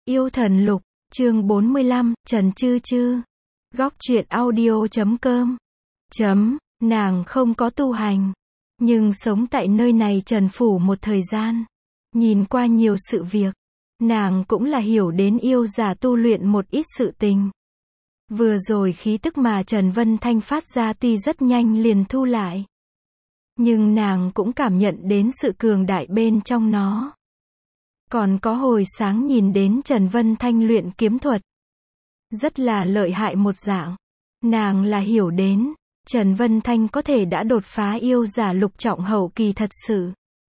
Yêu thần lục, chương 45, Trần Chư Chư. Góc truyện audio.com. Nàng không có tu hành, nhưng sống tại nơi này trần phủ một thời gian. Nhìn qua nhiều sự việc, nàng cũng là hiểu đến yêu giả tu luyện một ít sự tình. Vừa rồi khí tức mà Trần Vân Thanh phát ra tuy rất nhanh liền thu lại, nhưng nàng cũng cảm nhận đến sự cường đại bên trong nó. Còn có hồi sáng nhìn đến Trần Vân Thanh luyện kiếm thuật, rất là lợi hại một dạng. Nàng là hiểu đến, Trần Vân Thanh có thể đã đột phá yêu giả lục trọng hậu kỳ thật sự.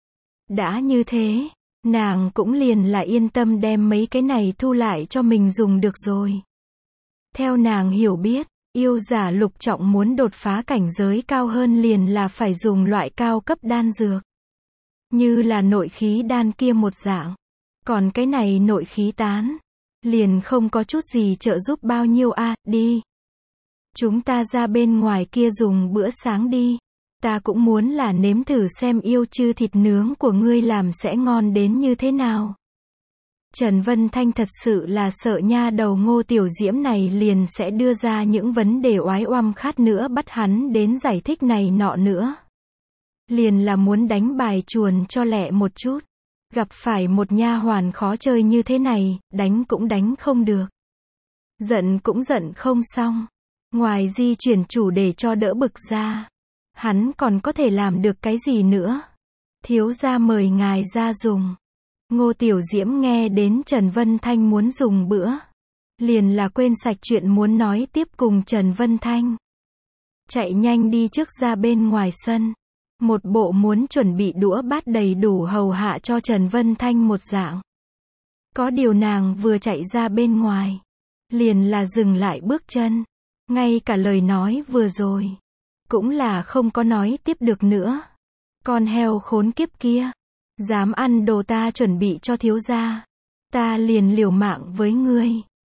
Đã như thế, nàng cũng liền là yên tâm đem mấy cái này thu lại cho mình dùng được rồi. Theo nàng hiểu biết, yêu giả lục trọng muốn đột phá cảnh giới cao hơn liền là phải dùng loại cao cấp đan dược. Như là nội khí đan kia một dạng. Còn cái này nội khí tán, liền không có chút gì trợ giúp bao nhiêu a, đi. Chúng ta ra bên ngoài kia dùng bữa sáng đi. Ta cũng muốn là nếm thử xem yêu chư thịt nướng của ngươi làm sẽ ngon đến như thế nào. Trần Vân Thanh thật sự là sợ nha đầu Ngô Tiểu Diễm này liền sẽ đưa ra những vấn đề oái oăm khát nữa bắt hắn đến giải thích này nọ nữa. Liền là muốn đánh bài chuồn cho lẹ một chút. Gặp phải một nha hoàn khó chơi như thế này, đánh cũng đánh không được. Giận cũng giận không xong. Ngoài di chuyển chủ đề cho đỡ bực ra, hắn còn có thể làm được cái gì nữa? Thiếu gia mời ngài ra dùng. Ngô Tiểu Diễm nghe đến Trần Vân Thanh muốn dùng bữa, liền là quên sạch chuyện muốn nói tiếp cùng Trần Vân Thanh. Chạy nhanh đi trước ra bên ngoài sân. Một bộ muốn chuẩn bị đũa bát đầy đủ hầu hạ cho Trần Vân Thanh một dạng. Có điều nàng vừa chạy ra bên ngoài, liền là dừng lại bước chân. Ngay cả lời nói vừa rồi, cũng là không có nói tiếp được nữa. Con heo khốn kiếp kia, dám ăn đồ ta chuẩn bị cho thiếu gia, ta liền liều mạng với ngươi.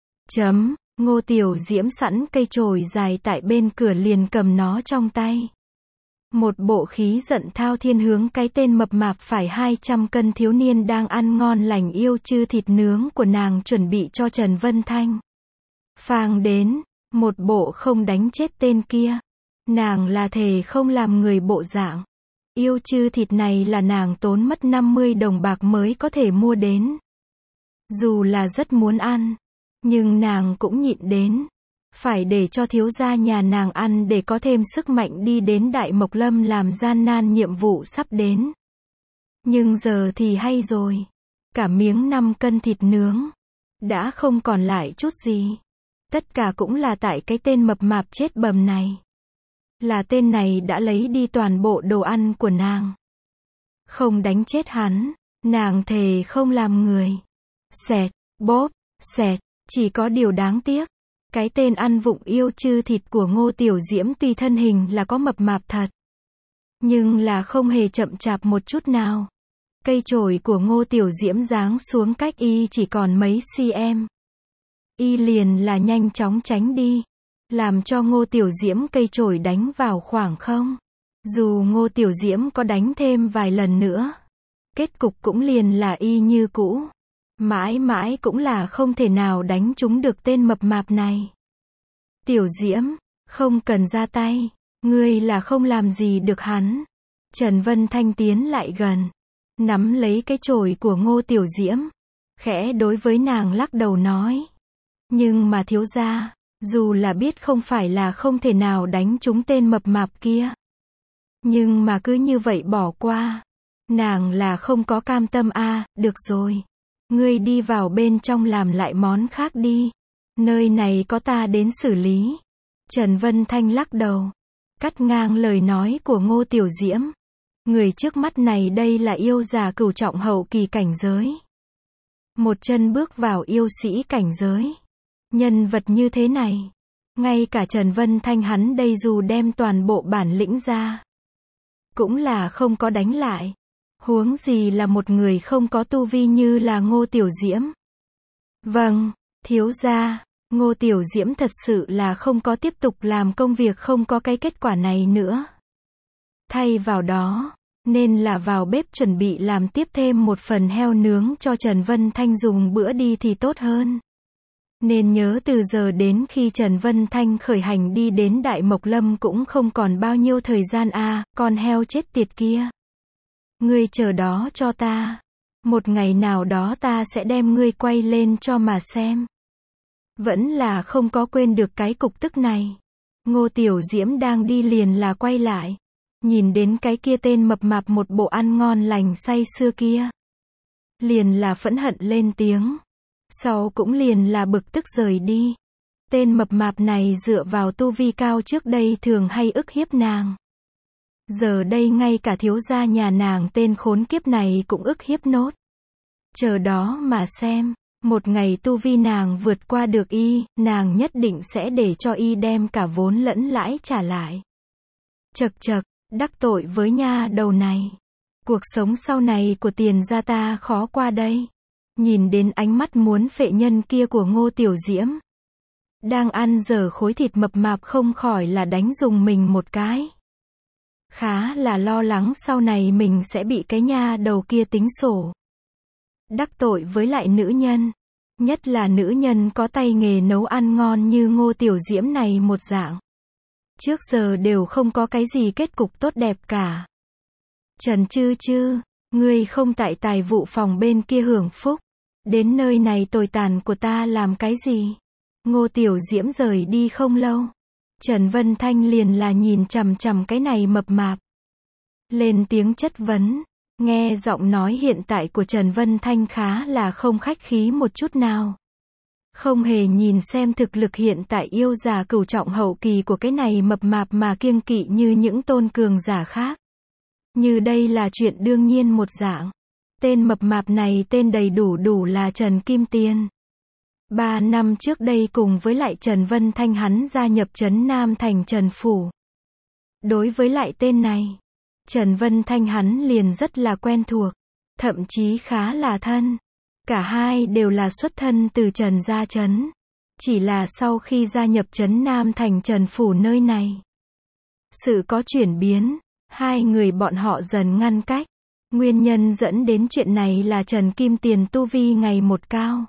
Ngô Tiểu Diễm sẵn cây chổi dài tại bên cửa liền cầm nó trong tay. Một bộ khí giận thao thiên hướng cái tên mập mạp phải 200 cân thiếu niên đang ăn ngon lành yêu chư thịt nướng của nàng chuẩn bị cho Trần Vân Thanh. Phang đến, một bộ không đánh chết tên kia. Nàng là thề không làm người bộ dạng. Yêu chư thịt này là nàng tốn mất 50 đồng bạc mới có thể mua đến. Dù là rất muốn ăn, nhưng nàng cũng nhịn đến. Phải để cho thiếu gia nhà nàng ăn để có thêm sức mạnh đi đến Đại Mộc Lâm làm gian nan nhiệm vụ sắp đến. Nhưng giờ thì hay rồi. Cả miếng 5 cân thịt nướng đã không còn lại chút gì. Tất cả cũng là tại cái tên mập mạp chết bầm này. Là tên này đã lấy đi toàn bộ đồ ăn của nàng. Không đánh chết hắn, nàng thề không làm người. Xẹt, bóp, xẹt, chỉ có điều đáng tiếc. Cái tên ăn vụng yêu chư thịt của Ngô Tiểu Diễm tuy thân hình là có mập mạp thật, nhưng là không hề chậm chạp một chút nào. Cây chổi của Ngô Tiểu Diễm giáng xuống cách y chỉ còn mấy cm. Y liền là nhanh chóng tránh đi, làm cho Ngô Tiểu Diễm cây chổi đánh vào khoảng không. Dù Ngô Tiểu Diễm có đánh thêm vài lần nữa, kết cục cũng liền là y như cũ. Mãi mãi cũng là không thể nào đánh trúng được tên mập mạp này. Tiểu Diễm, không cần ra tay, ngươi là không làm gì được hắn. Trần Vân Thanh tiến lại gần, nắm lấy cái chổi của Ngô Tiểu Diễm, khẽ đối với nàng lắc đầu nói. Nhưng mà thiếu gia, dù là biết không phải là không thể nào đánh trúng tên mập mạp kia, nhưng mà cứ như vậy bỏ qua, nàng là không có cam tâm a. Được rồi. Ngươi đi vào bên trong làm lại món khác đi. Nơi này có ta đến xử lý. Trần Vân Thanh lắc đầu, cắt ngang lời nói của Ngô Tiểu Diễm. Người trước mắt này đây là yêu già cửu trọng hậu kỳ cảnh giới. Một chân bước vào yêu sĩ cảnh giới. Nhân vật như thế này, ngay cả Trần Vân Thanh hắn đây dù đem toàn bộ bản lĩnh ra, cũng là không có đánh lại. Huống gì là một người không có tu vi như là Ngô Tiểu Diễm. Vâng, thiếu gia, Ngô Tiểu Diễm thật sự là không có tiếp tục làm công việc không có cái kết quả này nữa. Thay vào đó, nên là vào bếp chuẩn bị làm tiếp thêm một phần heo nướng cho Trần Vân Thanh dùng bữa đi thì tốt hơn. Nên nhớ từ giờ đến khi Trần Vân Thanh khởi hành đi đến Đại Mộc Lâm cũng không còn bao nhiêu thời gian à, con heo chết tiệt kia. Ngươi chờ đó cho ta. Một ngày nào đó ta sẽ đem ngươi quay lên cho mà xem. Vẫn là không có quên được cái cục tức này. Ngô Tiểu Diễm đang đi liền là quay lại. Nhìn đến cái kia tên mập mạp một bộ ăn ngon lành say sưa kia. Liền là phẫn hận lên tiếng. Sau cũng liền là bực tức rời đi. Tên mập mạp này dựa vào tu vi cao trước đây thường hay ức hiếp nàng. Giờ đây ngay cả thiếu gia nhà nàng tên khốn kiếp này cũng ức hiếp nốt. Chờ đó mà xem. Một ngày tu vi nàng vượt qua được y, nàng nhất định sẽ để cho y đem cả vốn lẫn lãi trả lại. Chậc chậc, đắc tội với nha đầu này. Cuộc sống sau này của Tiền gia ta khó qua đây. Nhìn đến ánh mắt muốn phệ nhân kia của Ngô Tiểu Diễm. Đang ăn dở khối thịt mập mạp không khỏi là đánh dùng mình một cái. Khá là lo lắng sau này mình sẽ bị cái nha đầu kia tính sổ. Đắc tội với lại nữ nhân. Nhất là nữ nhân có tay nghề nấu ăn ngon như Ngô Tiểu Diễm này một dạng. Trước giờ đều không có cái gì kết cục tốt đẹp cả. Trần Chư Chư, ngươi không tại tài vụ phòng bên kia hưởng phúc. Đến nơi này tồi tàn của ta làm cái gì? Ngô Tiểu Diễm rời đi không lâu. Trần Vân Thanh liền là nhìn chằm chằm cái này mập mạp. Lên tiếng chất vấn. Nghe giọng nói hiện tại của Trần Vân Thanh khá là không khách khí một chút nào. Không hề nhìn xem thực lực hiện tại yêu giả cửu trọng hậu kỳ của cái này mập mạp mà kiêng kỵ như những tôn cường giả khác. Như đây là chuyện đương nhiên một dạng. Tên mập mạp này tên đầy đủ là Trần Kim Tiền. 3 năm trước đây cùng với lại Trần Vân Thanh hắn gia nhập trấn Nam thành Trần Phủ. Đối với lại tên này, Trần Vân Thanh hắn liền rất là quen thuộc, thậm chí khá là thân. Cả hai đều là xuất thân từ Trần gia trấn. Chỉ là sau khi gia nhập trấn Nam thành Trần Phủ nơi này, sự có chuyển biến, hai người bọn họ dần ngăn cách. Nguyên nhân dẫn đến chuyện này là Trần Kim Tiền tu vi ngày một cao.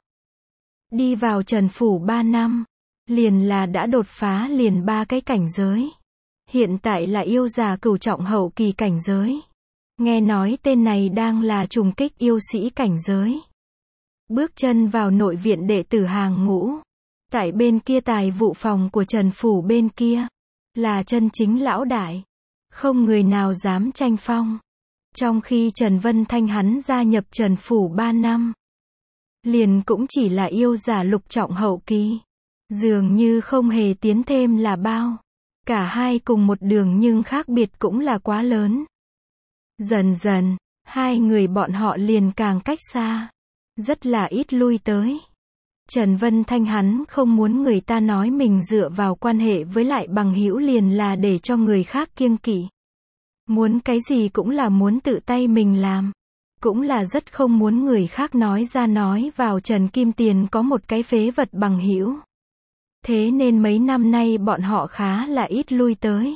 Đi vào Trần Phủ 3 năm, liền là đã đột phá liền 3 cái cảnh giới. Hiện tại là yêu giả cửu trọng hậu kỳ cảnh giới. Nghe nói tên này đang là trùng kích yêu sĩ cảnh giới. Bước chân vào nội viện đệ tử hàng ngũ. Tại bên kia tài vụ phòng của Trần Phủ bên kia, là chân chính lão đại. Không người nào dám tranh phong. Trong khi Trần Vân Thanh hắn gia nhập Trần Phủ 3 năm, liền cũng chỉ là yêu giả lục trọng hậu kỳ. Dường như không hề tiến thêm là bao. Cả hai cùng một đường nhưng khác biệt cũng là quá lớn. Dần dần, hai người bọn họ liền càng cách xa. Rất là ít lui tới. Trần Vân Thanh hắn không muốn người ta nói mình dựa vào quan hệ với lại bằng hữu liền là để cho người khác kiêng kỵ. Muốn cái gì cũng là muốn tự tay mình làm. Cũng là rất không muốn người khác nói ra nói vào Trần Kim Tiền có một cái phế vật bằng hữu. Thế nên mấy năm nay bọn họ khá là ít lui tới.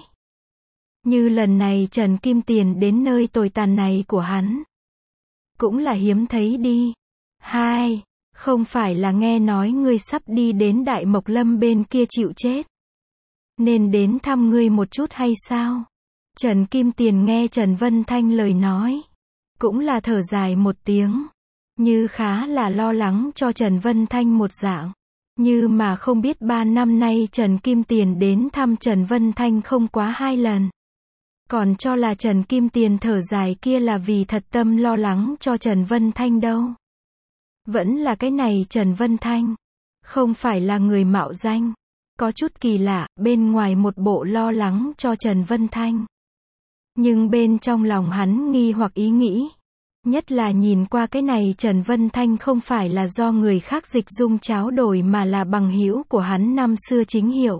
Như lần này Trần Kim Tiền đến nơi tồi tàn này của hắn. Cũng là hiếm thấy đi. Hai, không phải là nghe nói ngươi sắp đi đến Đại Mộc Lâm bên kia chịu chết. Nên đến thăm ngươi một chút hay sao? Trần Kim Tiền nghe Trần Vân Thanh lời nói. Cũng là thở dài một tiếng. Như khá là lo lắng cho Trần Vân Thanh một dạng. Như mà không biết 3 năm nay Trần Kim Tiền đến thăm Trần Vân Thanh không quá 2 lần. Còn cho là Trần Kim Tiền thở dài kia là vì thật tâm lo lắng cho Trần Vân Thanh đâu. Vẫn là cái này Trần Vân Thanh. Không phải là người mạo danh. Có chút kỳ lạ, bên ngoài một bộ lo lắng cho Trần Vân Thanh. Nhưng bên trong lòng hắn nghi hoặc ý nghĩ. Nhất là nhìn qua cái này Trần Vân Thanh không phải là do người khác dịch dung tráo đổi mà là bằng hữu của hắn năm xưa chính hiệu.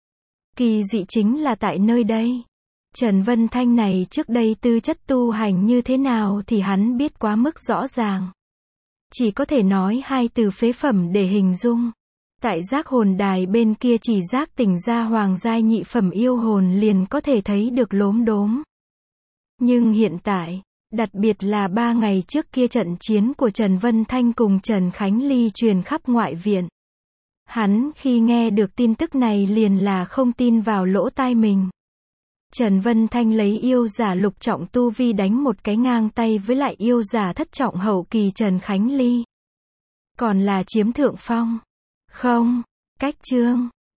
Kỳ dị chính là tại nơi đây. Trần Vân Thanh này trước đây tư chất tu hành như thế nào thì hắn biết quá mức rõ ràng. Chỉ có thể nói 2 từ phế phẩm để hình dung. Tại giác hồn đài bên kia chỉ giác tỉnh ra hoàng giai nhị phẩm yêu hồn liền có thể thấy được lốm đốm. Nhưng hiện tại, đặc biệt là 3 ngày trước kia trận chiến của Trần Vân Thanh cùng Trần Khánh Ly truyền khắp ngoại viện. Hắn khi nghe được tin tức này liền là không tin vào lỗ tai mình. Trần Vân Thanh lấy yêu giả lục trọng tu vi đánh một cái ngang tay với lại yêu giả thất trọng hậu kỳ Trần Khánh Ly. Còn là chiếm thượng phong. Không, cách chương.